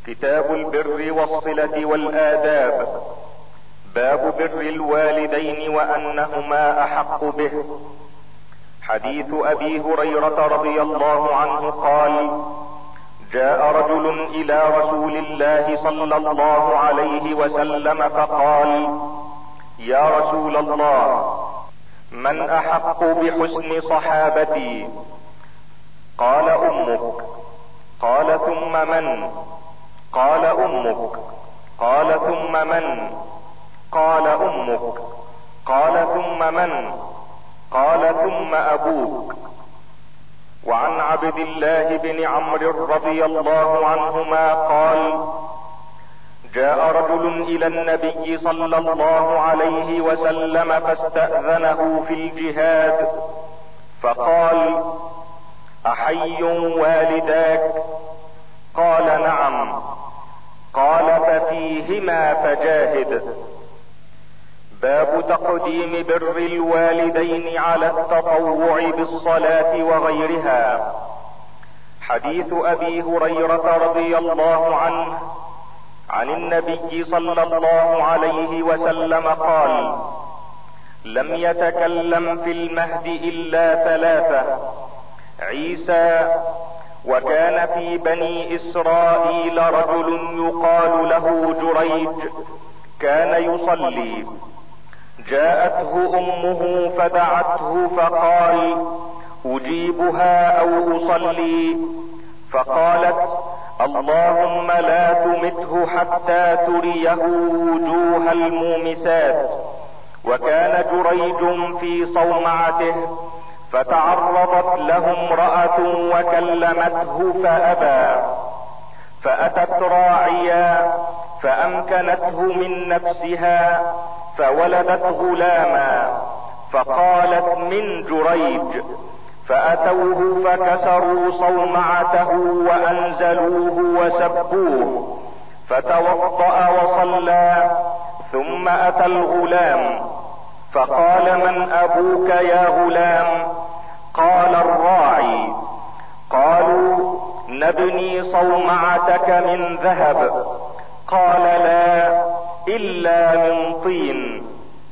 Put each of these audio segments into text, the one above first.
كتاب البر والصلة والآداب. باب بر الوالدين وأنهما أحق به. حديث أبي هريرة رضي الله عنه قال: جاء رجل إلى رسول الله صلى الله عليه وسلم فقال: يا رسول الله، من أحق بحسن صحابتي؟ قال: أمك. قال: ثم من؟ قال: أمك. قال: ثم من؟ قال: أمك. قال: ثم من؟ قال: ثم أبوك. وعن عبد الله بن عمرو رضي الله عنهما قال: جاء رجل إلى النبي صلى الله عليه وسلم فاستأذنه في الجهاد، فقال: أحي والداك؟ قال: نعم. قال: ففيهما فجاهد. باب تقديم بر الوالدين على التطوع بالصلاة وغيرها. حديث أبي هريرة رضي الله عنه عن النبي صلى الله عليه وسلم قال: لم يتكلم في المهد إلا ثلاثة: عيسى، وكان في بني إسرائيل رجل يقال له جريج كان يصلي، جاءته أمه فدعته فقال: أجيبها أو أصلي؟ فقالت: اللهم لا تمته حتى تريه وجوه المومسات. وكان جريج في صومعته، فتعرضت له امرأة وكلمته فأبى، فأتت راعيا فأمكنته من نفسها فولدت غلاما، فقالت: من جريج. فأتوه فكسروا صومعته وأنزلوه وسبوه، فتوضأ وصلى، ثم أتى الغلام فقال: من أبوك يا غلام؟ قال: الراعي. قالوا: نبني صومعتك من ذهب. قال: لا، إلا من طين.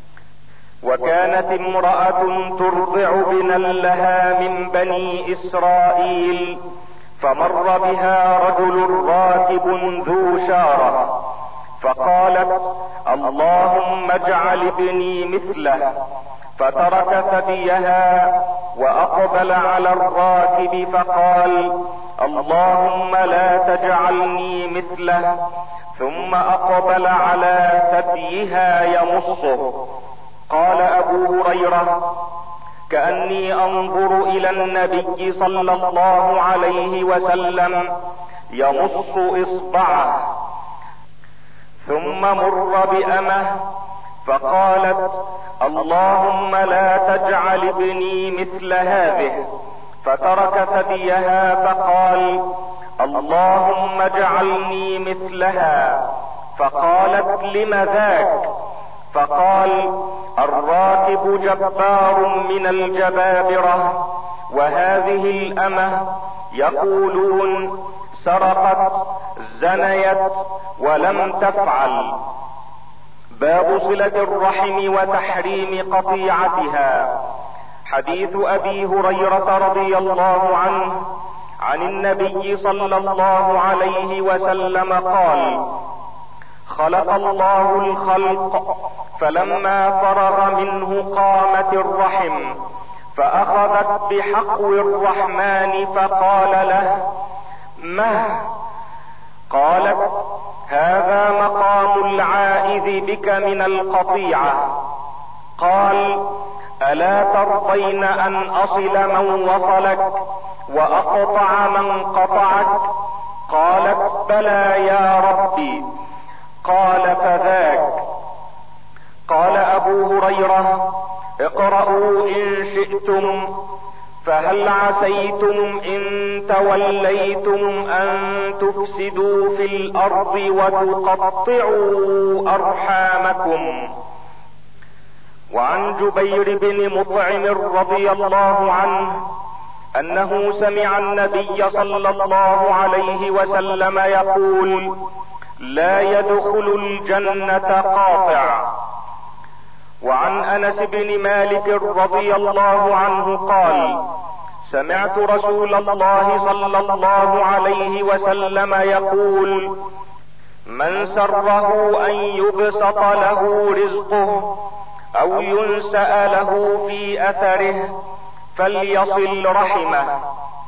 وكانت امرأة ترضع ابنا لها من بني إسرائيل، فمر بها رجل راكب ذو شارة، فقالت: اللهم اجعل ابني مثله. فترك ثديها وأقبل على الراكب فقال: اللهم لا تجعلني مثله. ثم أقبل على ثديها يمصه. قال أبو هريرة: كأني أنظر إلى النبي صلى الله عليه وسلم يمص إصبعه. ثم مر بأمه فقالت: اللهم لا تجعل ابني مثل هذه. فترك ثديها فقال: اللهم اجعلني مثلها. فقالت: لم ذاك؟ فقال: الراكب جبار من الجبابرة، وهذه الأمة يقولون سرقت، زنيت، ولم تفعل. باب صلة الرحم وتحريم قطيعتها. حديث أبي هريرة رضي الله عنه عن النبي صلى الله عليه وسلم قال: خلق الله الخلق، فلما فرغ منه قامت الرحم، فأخذت بحقو الرحمن فقال له: مه؟ قالت: هذا مقام العائذ بك من القطيعة. قال: ألا ترضين أن أصل من وصلك وأقطع من قطعك؟ قالت: بلى يا ربي. قال: فذاك. قال أبو هريرة: اقرأوا إن شئتم. فهل عسيتم إن توليتم أن تفسدوا في الأرض وتقطعوا أرحامكم. وعن جبير بن مطعم رضي الله عنه انه سمع النبي صلى الله عليه وسلم يقول: لا يدخل الجنة قاطع. وعن انس بن مالك رضي الله عنه قال: سمعت رسول الله صلى الله عليه وسلم يقول: من سره ان يبسط له رزقه او ينسأ له في اثره فليصل رحمه.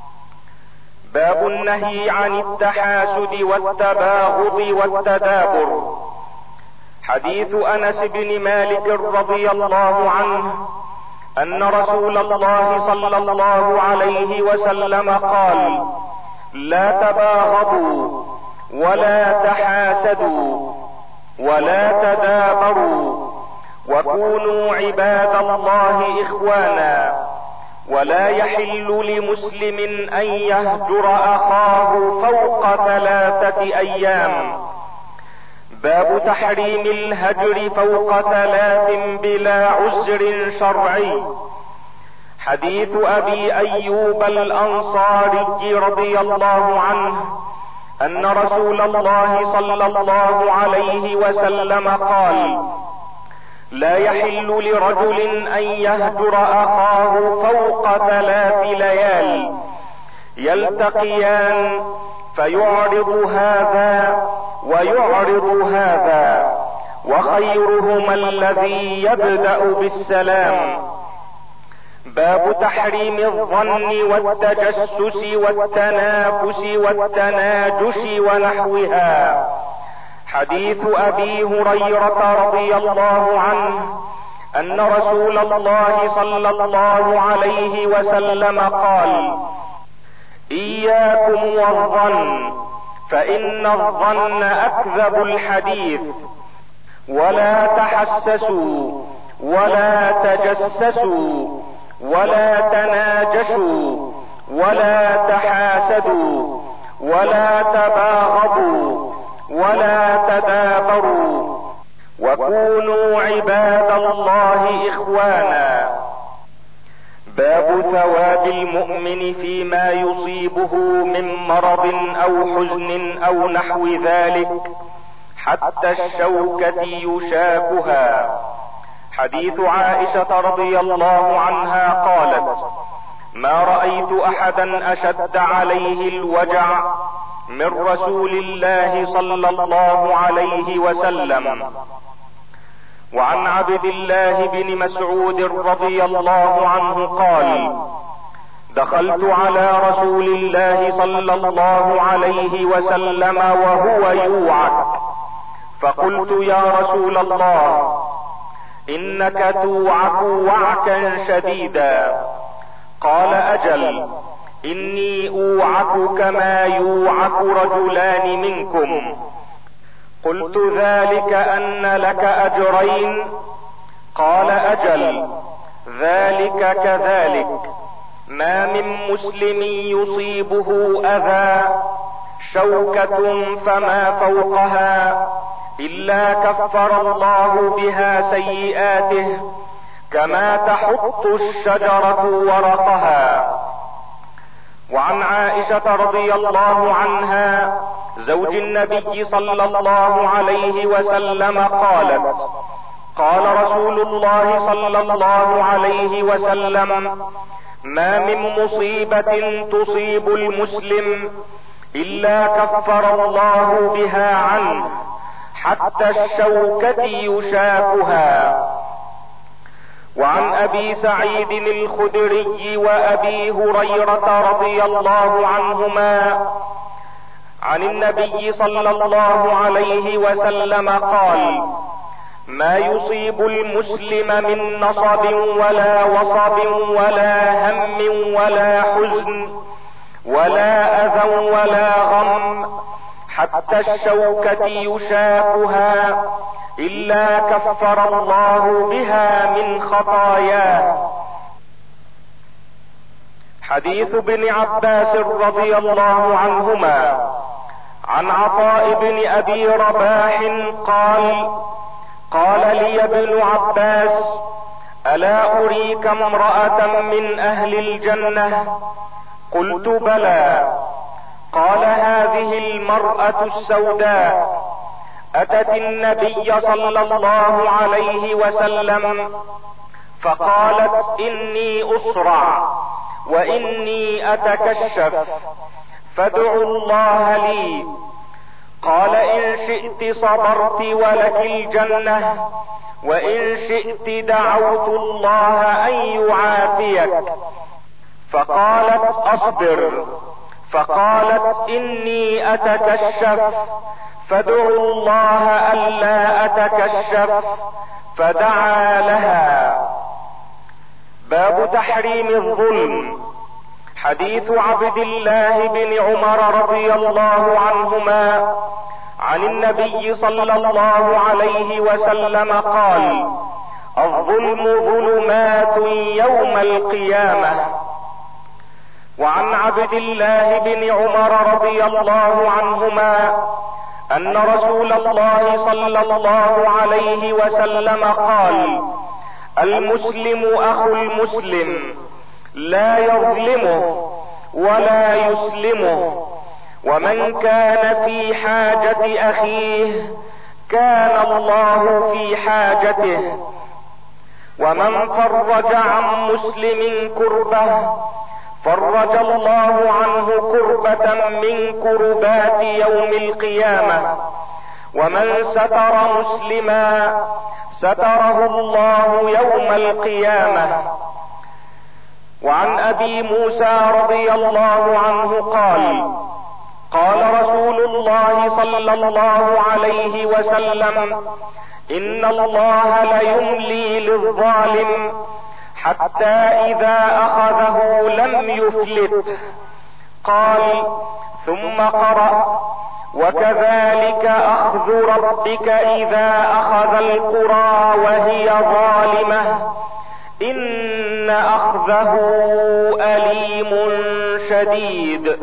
باب النهي عن التحاسد والتباغض والتدابر. حديث انس بن مالك رضي الله عنه ان رسول الله صلى الله عليه وسلم قال: لا تباغضوا ولا تحاسدوا ولا تدابروا وكونوا عباد الله اخوانا، ولا يحل لمسلم ان يهجر اخاه فوق 3 ايام. باب تحريم الهجر فوق 3 بلا عذر شرعي. حديث ابي ايوب الانصاري رضي الله عنه ان رسول الله صلى الله عليه وسلم قال: لا يحل لرجل ان يهجر اخاه فوق 3 ليال يلتقيان فيعرض هذا ويعرض هذا، وخيرهما الذي يبدأ بالسلام. باب تحريم الظن والتجسس والتنافس والتناجش ونحوها. حديث ابي هريرة رضي الله عنه ان رسول الله صلى الله عليه وسلم قال: اياكم والظن فان الظن اكذب الحديث، ولا تحسسوا ولا تجسسوا ولا تناجشوا ولا تحاسدوا ولا تباغضوا ولا تدابروا وكونوا عباد الله اخوانا. باب ثواب المؤمن فيما يصيبه من مرض او حزن او نحو ذلك حتى الشوكة يشاكها. حديث عائشة رضي الله عنها قالت: ما رأيت احدا اشد عليه الوجع من رسول الله صلى الله عليه وسلم. وعن عبد الله بن مسعود رضي الله عنه قال: دخلت على رسول الله صلى الله عليه وسلم وهو يوعك، فقلت: يا رسول الله، انك توعك وعكا شديدا. قال: اجل، اني اوعك كما يوعك رجلان منكم. قلت: ذلك ان لك اجرين؟ قال: اجل، ذلك كذلك. ما من مسلم يصيبه اذى شوكة فما فوقها الا كفر الله بها سيئاته كما تحط الشجرة ورقها. وعن عائشة رضي الله عنها زوج النبي صلى الله عليه وسلم قالت: قال رسول الله صلى الله عليه وسلم: ما من مصيبة تصيب المسلم الا كفر الله بها عنه حتى الشوكة يشاكها. وعن ابي سعيد الخدري وابي هريرة رضي الله عنهما عن النبي صلى الله عليه وسلم قال: ما يصيب المسلم من نصب ولا وصب ولا هم ولا حزن ولا اذى ولا غم حتى الشوكة يشاكها الا كفر الله بها من خطاياه. حديث ابن عباس رضي الله عنهما عن عطاء بن ابي رباح قال: قال لي ابن عباس: الا اريك امرأة من اهل الجنة؟ قلت بلى. قال هذه المرأة السوداء اتت النبي صلى الله عليه وسلم فقالت اني اسرع واني اتكشف فادعوا الله لي. قال ان شئت صبرت ولك الجنة وان شئت دعوت الله ان يعافيك. فقالت اصبر. فقالت اني اتكشف فادعوا الله الا اتكشف فدعا لها. باب تحريم الظلم. حديث عبد الله بن عمر رضي الله عنهما عن النبي صلى الله عليه وسلم قال: الظلم ظلمات يوم القيامة. وعن عبد الله بن عمر رضي الله عنهما ان رسول الله صلى الله عليه وسلم قال: المسلم اخو المسلم لا يظلمه ولا يسلمه، ومن كان في حاجة اخيه كان الله في حاجته، ومن فرج عن مسلم كربة فرج الله عنه كربة من كربات يوم القيامة، ومن ستر مسلما ستره الله يوم القيامة. وعن ابي موسى رضي الله عنه قال: قال رسول الله صلى الله عليه وسلم: ان الله ليملي للظالم حتى اذا اخذه لم يفلت. قال ثم قرأ: وكذلك اخذ ربك اذا اخذ القرى وهي ظالمة ان اخذه اليم شديد.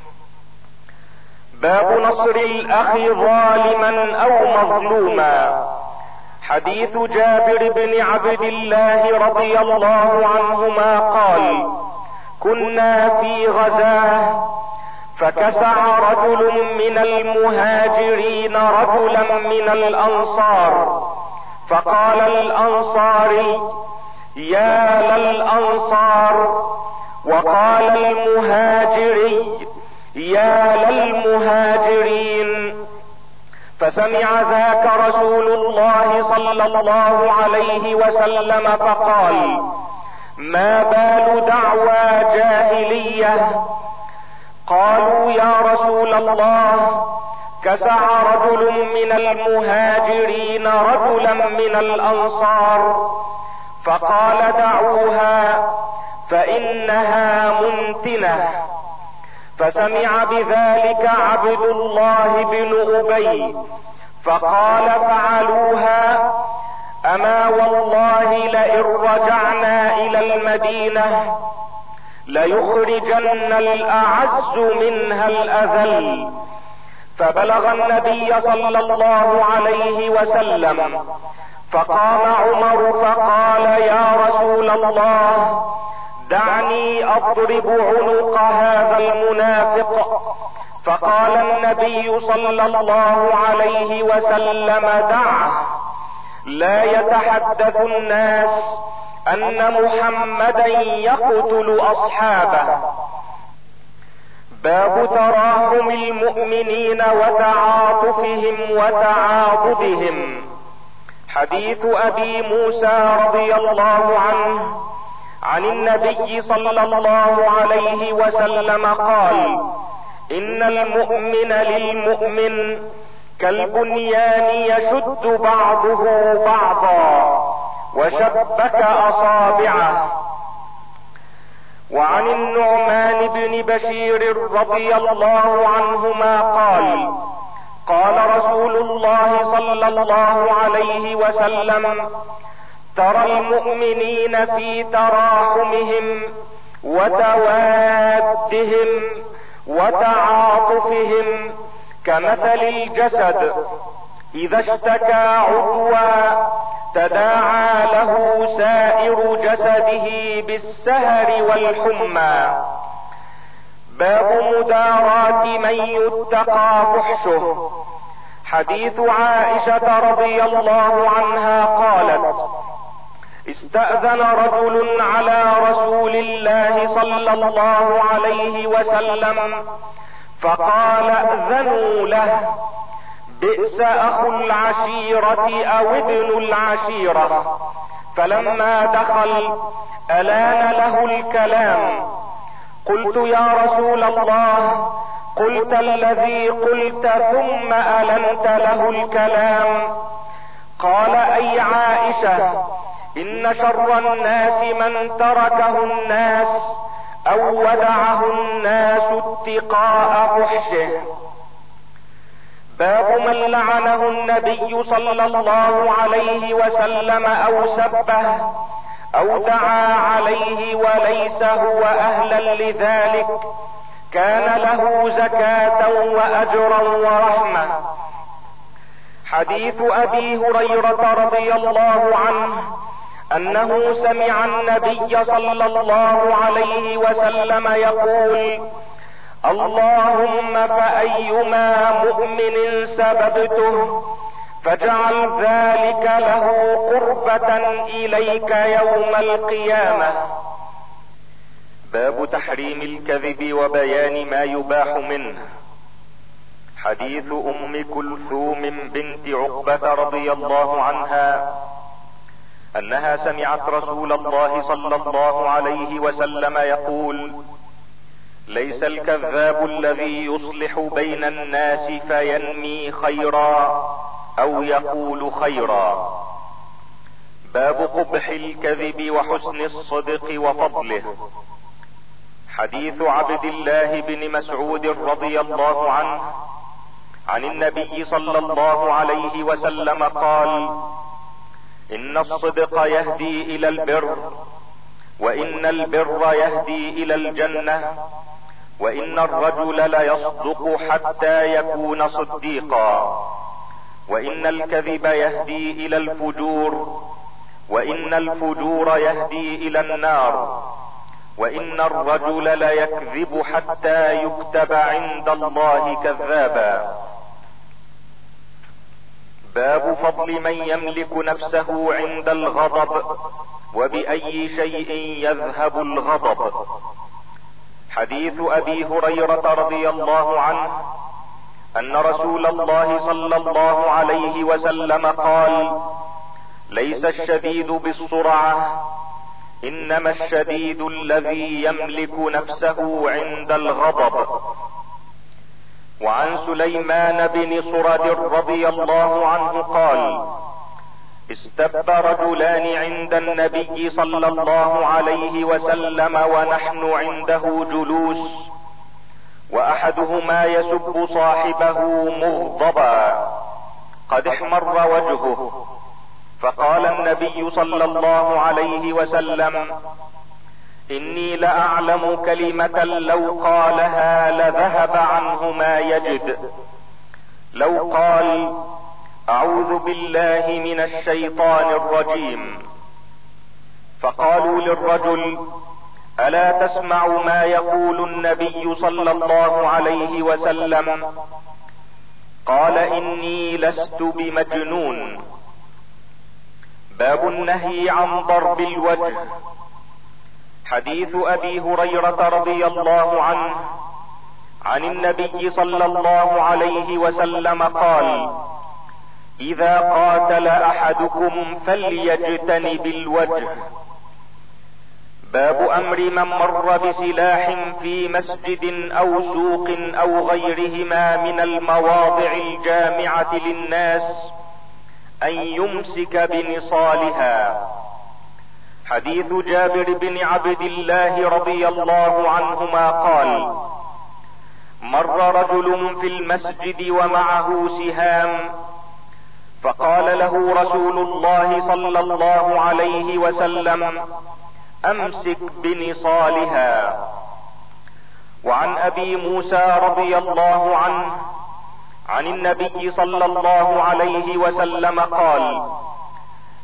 باب نصر الاخ ظالما او مظلوما. حديث جابر بن عبد الله رضي الله عنهما قال: كنا في غزاه فكسع رجل من المهاجرين رجلا من الانصار، فقال الانصاري: يا للانصار، وقال المهاجري: يا للمهاجرين. فسمع ذاك رسول الله صلى الله عليه وسلم فقال: ما بال دعوى جاهلية؟ قالوا: يا رسول الله، كسع رجل من المهاجرين رجلا من الانصار. فقال: دعوها فانها منتنة. فسمع بذلك عبد الله بن ابي فقال: فعلوها. اما والله لئن رجعنا الى المدينة ليخرجن الاعز منها الاذل. فبلغ النبي صلى الله عليه وسلم، فقام عمر فقال: يا رسول الله، دعني اضرب عنق هذا المنافق. فقال النبي صلى الله عليه وسلم: دعه، لا يتحدث الناس ان محمدا يقتل اصحابه. باب تراحم المؤمنين وتعاطفهم وتعاضدهم. حديث ابي موسى رضي الله عنه عن النبي صلى الله عليه وسلم قال: ان المؤمن للمؤمن كالبنيان يشد بعضه بعضا وشبك اصابعه. وعن النعمان بن بشير رضي الله عنهما قال: قال رسول الله صلى الله عليه وسلم: ترى المؤمنين في تراحمهم وتوادهم وتعاطفهم كمثل الجسد اذا اشتكى عضوا تداعى له سائر جسده بالسهر والحمى. باب مداراة من يتقى فحشه. حديث عائشة رضي الله عنها قالت: استأذن رجل على رسول الله صلى الله عليه وسلم فقال: ائذنوا له، بئس اخو العشيرة او ابن العشيرة. فلما دخل الان له الكلام. قلت: يا رسول الله، قلت الذي قلت ثم ألنت له الكلام. قال: اي عائشة، ان شر الناس من تركه الناس او ودعه الناس اتقاء فحشه. باب من لعنه النبي صلى الله عليه وسلم او سبه او دعا عليه وليس هو اهلا لذلك، كان له زكاة واجرا ورحمة. حديث ابي هريرة رضي الله عنه انه سمع النبي صلى الله عليه وسلم يقول: اللهم فأيما مؤمن سببته فاجعل ذلك له قربة اليك يوم القيامة. باب تحريم الكذب وبيان ما يباح منه. حديث ام كلثوم بنت عقبة رضي الله عنها انها سمعت رسول الله صلى الله عليه وسلم يقول: ليس الكذاب الذي يصلح بين الناس فينمي خيرا او يقول خيرا. باب قبح الكذب وحسن الصدق وفضله. حديث عبد الله بن مسعود رضي الله عنه عن النبي صلى الله عليه وسلم قال: ان الصدق يهدي الى البر، وان البر يهدي الى الجنة، وان الرجل ليصدق حتى يكون صديقا، وان الكذب يهدي الى الفجور، وان الفجور يهدي الى النار، وان الرجل ليكذب حتى يكتب عند الله كذابا. باب فضل من يملك نفسه عند الغضب وبأي شيء يذهب الغضب. حديث ابي هريرة رضي الله عنه ان رسول الله صلى الله عليه وسلم قال: ليس الشديد بالسرعة، انما الشديد الذي يملك نفسه عند الغضب. وعن سليمان بن سرد رضي الله عنه قال: استب رجلان عند النبي صلى الله عليه وسلم ونحن عنده جلوس، واحدهما يسب صاحبه مغضبا قد احمر وجهه، فقال النبي صلى الله عليه وسلم: اني لاعلم كلمة لو قالها لذهب عنه ما يجد، لو قال: اعوذ بالله من الشيطان الرجيم. فقالوا للرجل: الا تسمع ما يقول النبي صلى الله عليه وسلم؟ قال: اني لست بمجنون. باب النهي عن ضرب الوجه. حديث ابي هريرة رضي الله عنه عن النبي صلى الله عليه وسلم قال: اذا قاتل احدكم فليجتنب الوجه. باب امر من مر بسلاح في مسجد او سوق او غيرهما من المواضع الجامعة للناس ان يمسك بنصالها. حديث جابر بن عبد الله رضي الله عنهما قال: مر رجل في المسجد ومعه سهام، فقال له رسول الله صلى الله عليه وسلم: امسك بنصالها. وعن ابي موسى رضي الله عنه عن النبي صلى الله عليه وسلم قال: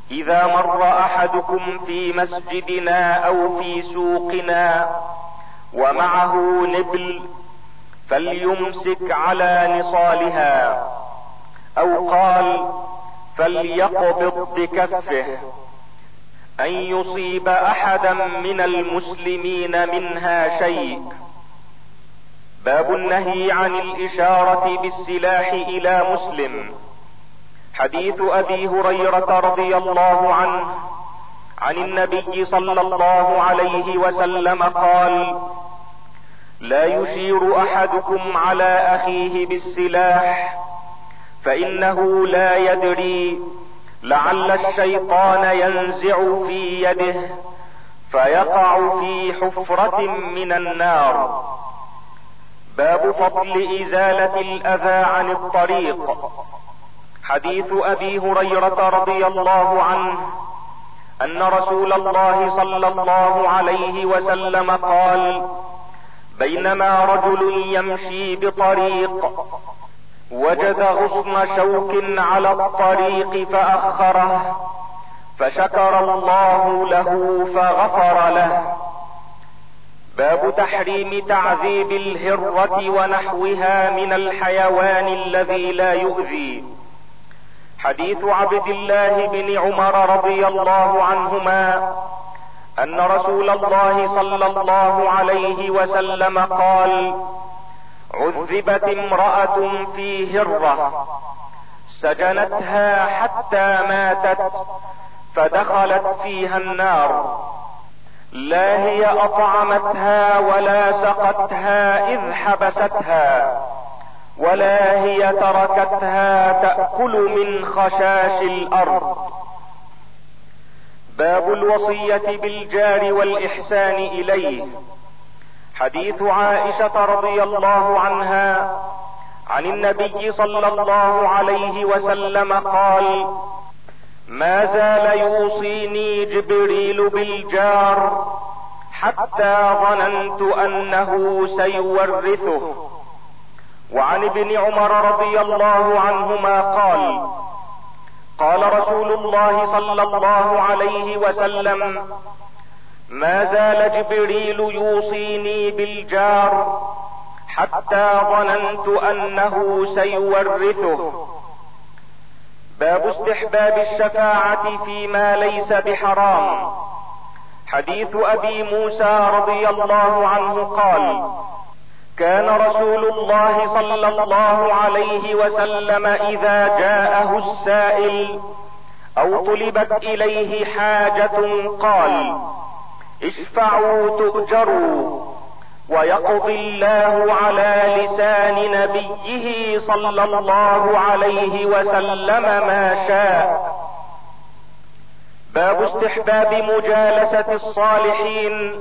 اذا مر احدكم في مسجدنا او في سوقنا ومعه نبل فليمسك على نصالها، او قال فليقبض بكفه، ان يصيب احدا من المسلمين منها شيء. باب النهي عن الاشارة بالسلاح الى مسلم. حديث ابي هريرة رضي الله عنه عن النبي صلى الله عليه وسلم قال: لا يشير احدكم على اخيه بالسلاح، فانه لا يدري لعل الشيطان ينزع في يده فيقع في حفرة من النار. باب فضل ازالة الاذى عن الطريق. حديث ابي هريرة رضي الله عنه ان رسول الله صلى الله عليه وسلم قال: بينما رجل يمشي بطريق وجد غصن شوك على الطريق فاخره، فشكر الله له فغفر له. باب تحريم تعذيب الهرة ونحوها من الحيوان الذي لا يؤذي. حديث عبد الله بن عمر رضي الله عنهما ان رسول الله صلى الله عليه وسلم قال: عذبت امرأة في هرة سجنتها حتى ماتت فدخلت فيها النار، لا هي اطعمتها ولا سقتها اذ حبستها، ولا هي تركتها تأكل من خشاش الارض. باب الوصية بالجار والإحسان إليه. حديث عائشة رضي الله عنها عن النبي صلى الله عليه وسلم قال: ما زال يوصيني جبريل بالجار حتى ظننت أنه سيورثه. وعن ابن عمر رضي الله عنهما قال: قال رسول الله صلى الله عليه وسلم: ما زال جبريل يوصيني بالجار حتى ظننت انه سيورثه. باب استحباب الشفاعة فيما ليس بحرام. حديث ابي موسى رضي الله عنه قال: كان رسول الله صلى الله عليه وسلم اذا جاءه السائل او طلبت اليه حاجة قال: اشفعوا تؤجروا، ويقضي الله على لسان نبيه صلى الله عليه وسلم ما شاء. باب استحباب مجالسة الصالحين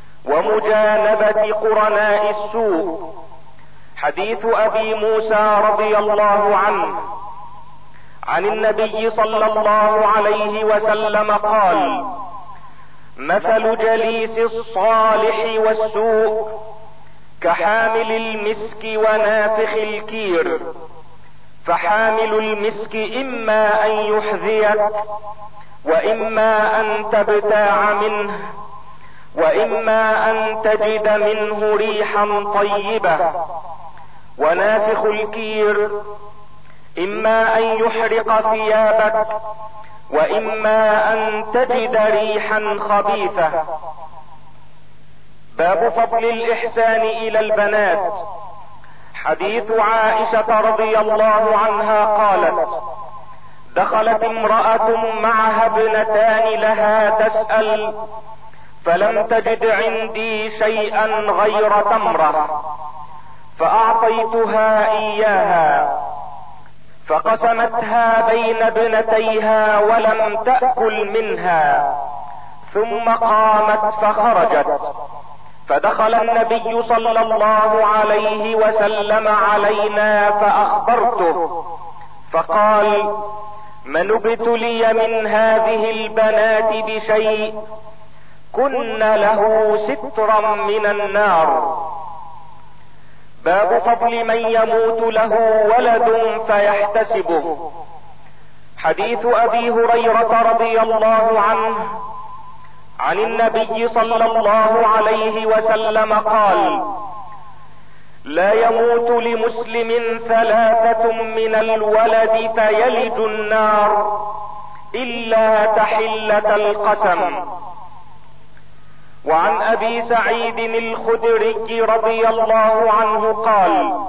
ومجانبة قرناء السوء. حديث ابي موسى رضي الله عنه عن النبي صلى الله عليه وسلم قال: مثل جليس الصالح والسوء كحامل المسك ونافخ الكير، فحامل المسك اما ان يحذيك واما ان تبتاع منه واما ان تجد منه ريحا طيبة، ونافخ الكير اما ان يحرق ثيابك واما ان تجد ريحا خبيثة. باب فضل الاحسان الى البنات. حديث عائشة رضي الله عنها قالت: دخلت امرأة معها ابنتان لها تسأل، فلم تجد عندي شيئا غير تمرة، فاعطيتها اياها، فقسمتها بين ابنتيها ولم تأكل منها، ثم قامت فخرجت، فدخل النبي صلى الله عليه وسلم علينا فاخبرته، فقال: من ابتلي من هذه البنات بشيء كن له سترا من النار. باب فضل من يموت له ولد فيحتسبه. حديث ابي هريرة رضي الله عنه عن النبي صلى الله عليه وسلم قال: لا يموت لمسلم 3 من الولد فيلج النار الا تحلة القسم. وعن ابي سعيد الخدري رضي الله عنه قال: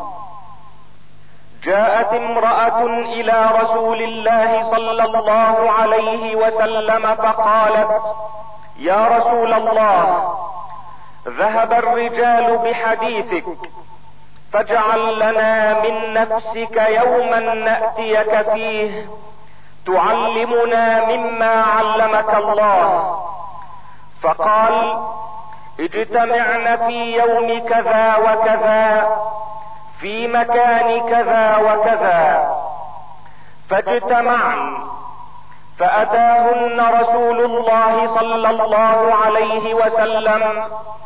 جاءت امرأة الى رسول الله صلى الله عليه وسلم فقالت: يا رسول الله، ذهب الرجال بحديثك، فاجعل لنا من نفسك يوما نأتيك فيه تعلمنا مما علمك الله. فقال: اجتمعن في يوم كذا وكذا في مكان كذا وكذا. فاجتمعن، فأتاهن رسول الله صلى الله عليه وسلم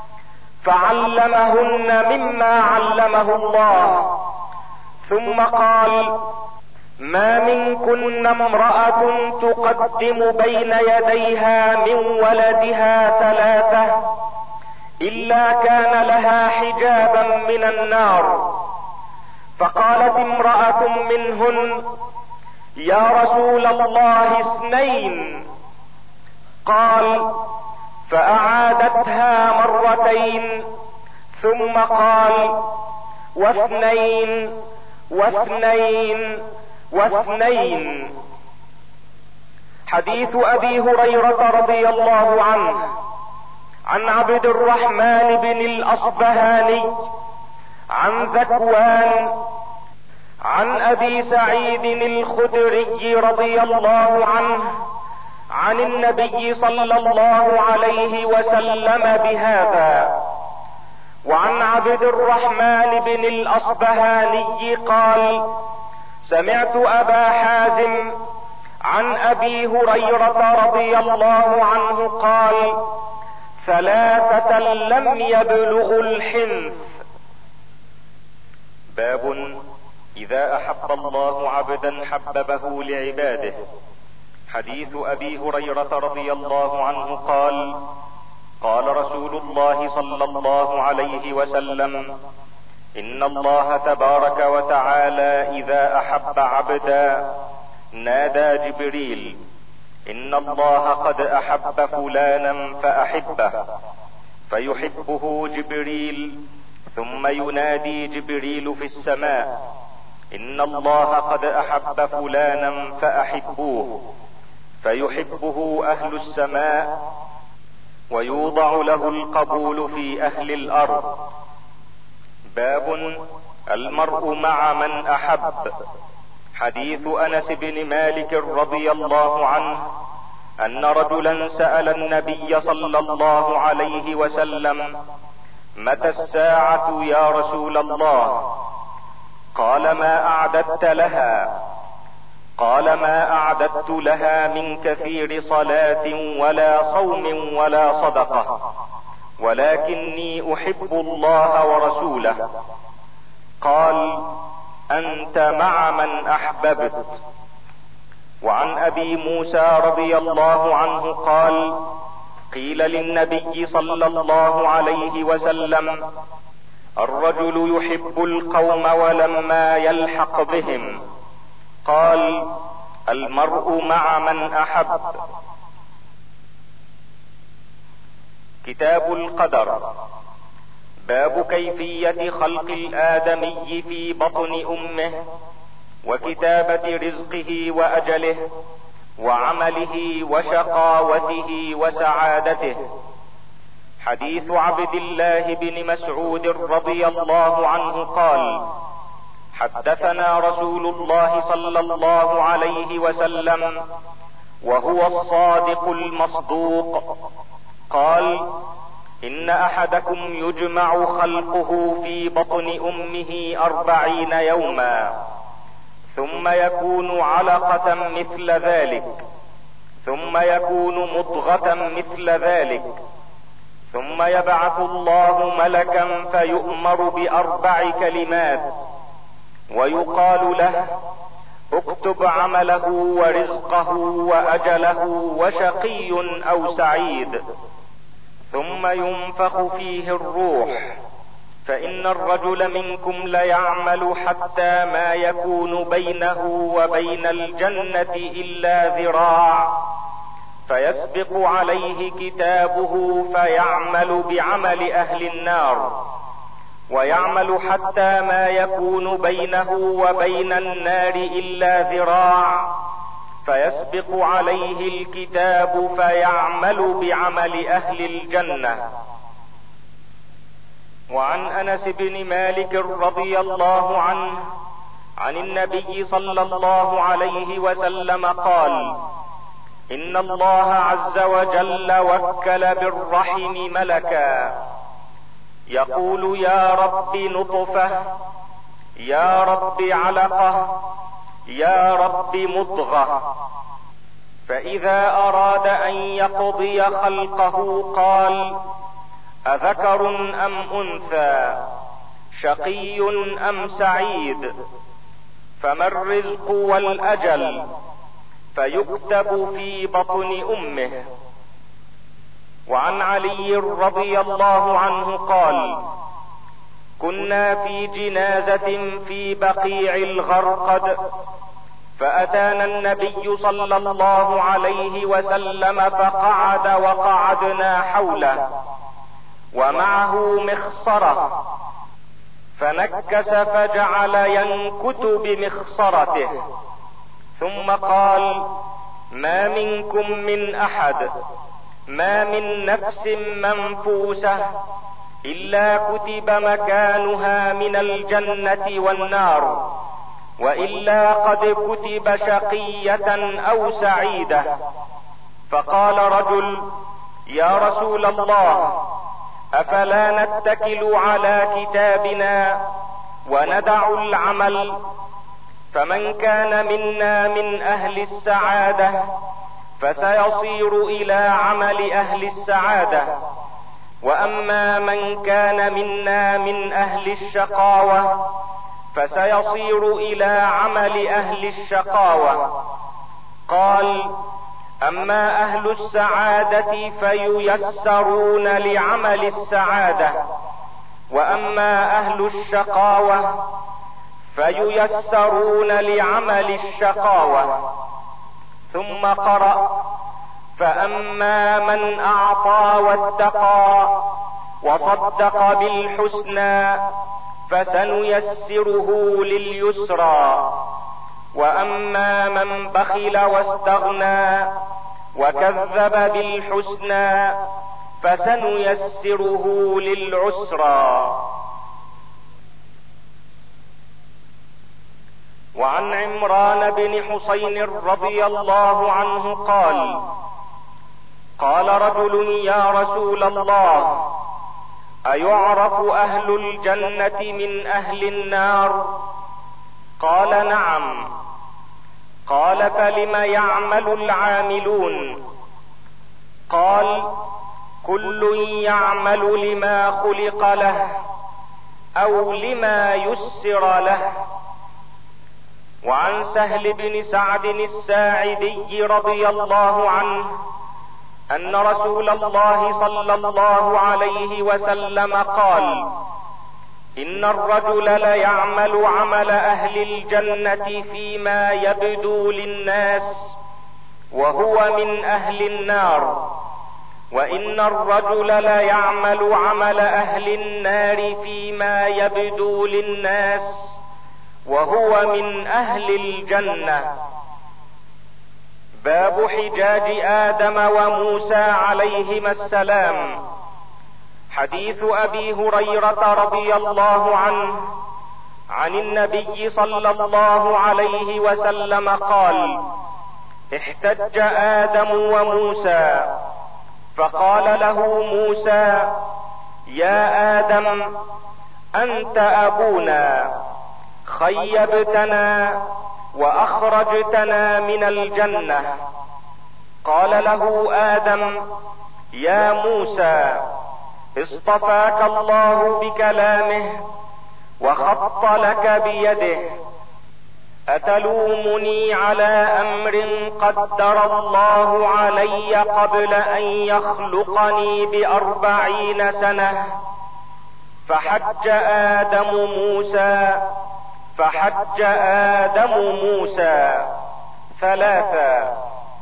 فعلمهن مما علمه الله، ثم قال: ما منكن امرأة تقدم بين يديها من ولدها 3 إلا كان لها حجابا من النار. فقالت امرأة منهن: يا رسول الله 2. قال: فأعادتها 2 ثم قال: 2 و2 و2. حديث ابي هريرة رضي الله عنه عن عبد الرحمن بن الأصبهاني عن ذكوان عن ابي سعيد الخدري رضي الله عنه عن النبي صلى الله عليه وسلم بهذا. وعن عبد الرحمن بن الأصبهاني قال: سمعت ابا حازم عن ابي هريرة رضي الله عنه قال: 3 لم يبلغوا الحنث. باب اذا احب الله عبدا حببه لعباده. حديث ابي هريرة رضي الله عنه قال: قال رسول الله صلى الله عليه وسلم: ان الله تبارك وتعالى اذا احب عبدا نادى جبريل: ان الله قد احب فلانا فاحبه، فيحبه جبريل، ثم ينادي جبريل في السماء: ان الله قد احب فلانا فاحبوه، فيحبه اهل السماء، ويوضع له القبول في اهل الارض. باب المرء مع من احب. حديث انس بن مالك رضي الله عنه ان رجلا سأل النبي صلى الله عليه وسلم: متى الساعة يا رسول الله؟ قال: ما اعددت لها؟ قال: ما اعددت لها من كثير صلاة ولا صوم ولا صدقة، ولكني احب الله ورسوله. قال: انت مع من احببت. وعن ابي موسى رضي الله عنه قال: قيل للنبي صلى الله عليه وسلم: الرجل يحب القوم ولما يلحق بهم. قال: المرء مع من احب. كتاب القدر. باب كيفية خلق الآدمي في بطن أمه، وكتابة رزقه وأجله، وعمله وشقاوته وسعادته. حديث عبد الله بن مسعود رضي الله عنه قال: حدثنا رسول الله صلى الله عليه وسلم وهو الصادق المصدوق قال: ان احدكم يجمع خلقه في بطن امه 40 يوما، ثم يكون علقة مثل ذلك، ثم يكون مضغة مثل ذلك، ثم يبعث الله ملكا فيؤمر ب4 كلمات، ويقال له: اكتب عمله ورزقه وأجله وشقي أو سعيد. ثم ينفخ فيه الروح، فإن الرجل منكم ليعمل حتى ما يكون بينه وبين الجنة إلا ذراع، فيسبق عليه كتابه فيعمل بعمل أهل النار، ويعمل حتى ما يكون بينه وبين النار إلا ذراع، فيسبق عليه الكتاب فيعمل بعمل أهل الجنة. وعن أنس بن مالك رضي الله عنه عن النبي صلى الله عليه وسلم قال: إن الله عز وجل وكل بالرحم ملكا يقول: يا رب نطفة، يا رب علقة، يا رب مضغة. فإذا أراد أن يقضي خلقه قال: أذكر أم أنثى، شقي أم سعيد، فما الرزق والأجل، فيكتب في بطن أمه. وعن علي رضي الله عنه قال: كنا في جنازة في بقيع الغرقد، فأتانا النبي صلى الله عليه وسلم فقعد وقعدنا حوله، ومعه مخصرة، فنكس فجعل ينكت بمخصرته، ثم قال: ما منكم من أحد، ما من نفس منفوسة إلا كتب مكانها من الجنة والنار، وإلا قد كتب شقية أو سعيدة. فقال رجل: يا رسول الله، أفلا نتكل على كتابنا وندع العمل؟ فمن كان منا من أهل السعادة فسيصير إلى عمل أهل السعادة، وأما من كان منا من أهل الشقاوة فسيصير إلى عمل أهل الشقاوة. قال: أما أهل السعادة فييسرون لعمل السعادة، وأما أهل الشقاوة فييسرون لعمل الشقاوة. ثم قرأ: فأما من أعطى واتقى وصدق بالحسنى فسنيسره لليسرى، وأما من بخل واستغنى وكذب بالحسنى فسنيسره للعسرى. وعن عمران بن حسين رضي الله عنه قال: قال رجل: يا رسول الله، أيعرف أهل الجنة من أهل النار؟ قال: نعم. قال: فلم يعمل العاملون؟ قال: كل يعمل لما خلق له أو لما يسر له. وعن سهل بن سعد الساعدي رضي الله عنه أن رسول الله صلى الله عليه وسلم قال: إن الرجل ليعمل عمل أهل الجنة فيما يبدو للناس وهو من أهل النار، وإن الرجل ليعمل عمل أهل النار فيما يبدو للناس وهو من أهل الجنة. باب حجاج آدم وموسى عليهما السلام. حديث أبي هريرة رضي الله عنه عن النبي صلى الله عليه وسلم قال: احتج آدم وموسى، فقال له موسى: يا آدم، أنت أبونا، خيبتنا وأخرجتنا من الجنة. قال له آدم: يا موسى، اصطفاك الله بكلامه وخط لك بيده، أتلومني على أمر قدر الله علي قبل أن يخلقني ب40 سنة؟ فحج آدم موسى 3.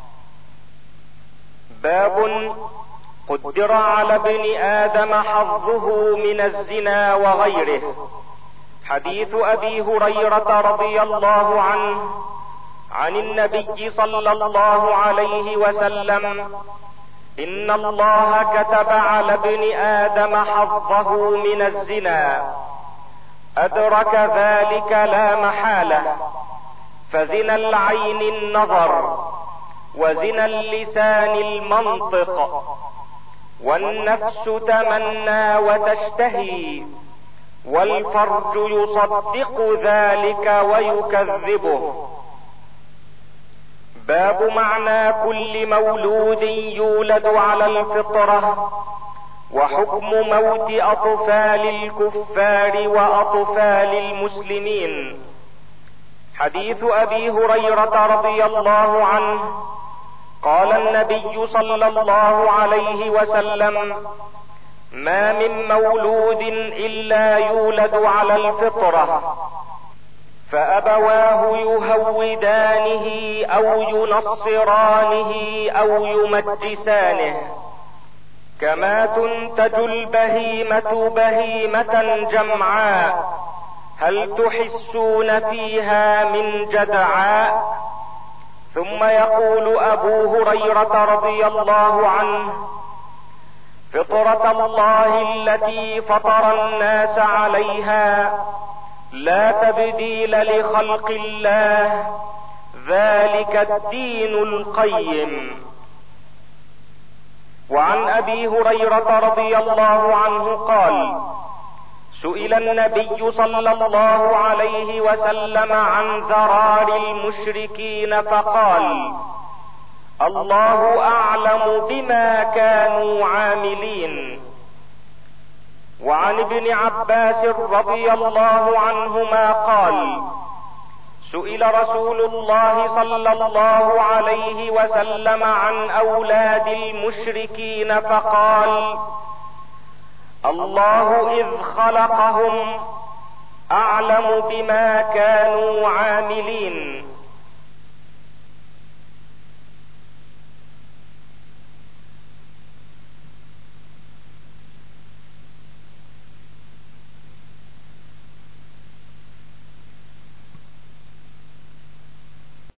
باب قدر على ابن آدم حظه من الزنا وغيره. حديث أبي هريرة رضي الله عنه عن النبي صلى الله عليه وسلم: إن الله كتب على ابن آدم حظه من الزنا، أدرك ذلك لا محالة، فزنا العين النظر، وزنا اللسان المنطق، والنفس تمنى وتشتهي، والفرج يصدق ذلك ويكذبه. باب معنى كل مولود يولد على الفطرة، وحكم موت أطفال الكفار وأطفال المسلمين. حديث أبي هريرة رضي الله عنه قال النبي صلى الله عليه وسلم: ما من مولود إلا يولد على الفطرة، فأبواه يهودانه أو ينصرانه أو يمجسانه، كما تنتج البهيمة بهيمة جمعاء، هل تحسون فيها من جدعاء؟ ثم يقول أبو هريرة رضي الله عنه: فطرة الله التي فطر الناس عليها، لا تبديل لخلق الله، ذلك الدين القيم. وعن أبي هريرة رضي الله عنه قال: سئل النبي صلى الله عليه وسلم عن ذرار المشركين فقال: الله أعلم بما كانوا عاملين. وعن ابن عباس رضي الله عنهما قال: سئل رسول الله صلى الله عليه وسلم عن أولاد المشركين فقال: الله إذ خلقهم أعلم بما كانوا عاملين.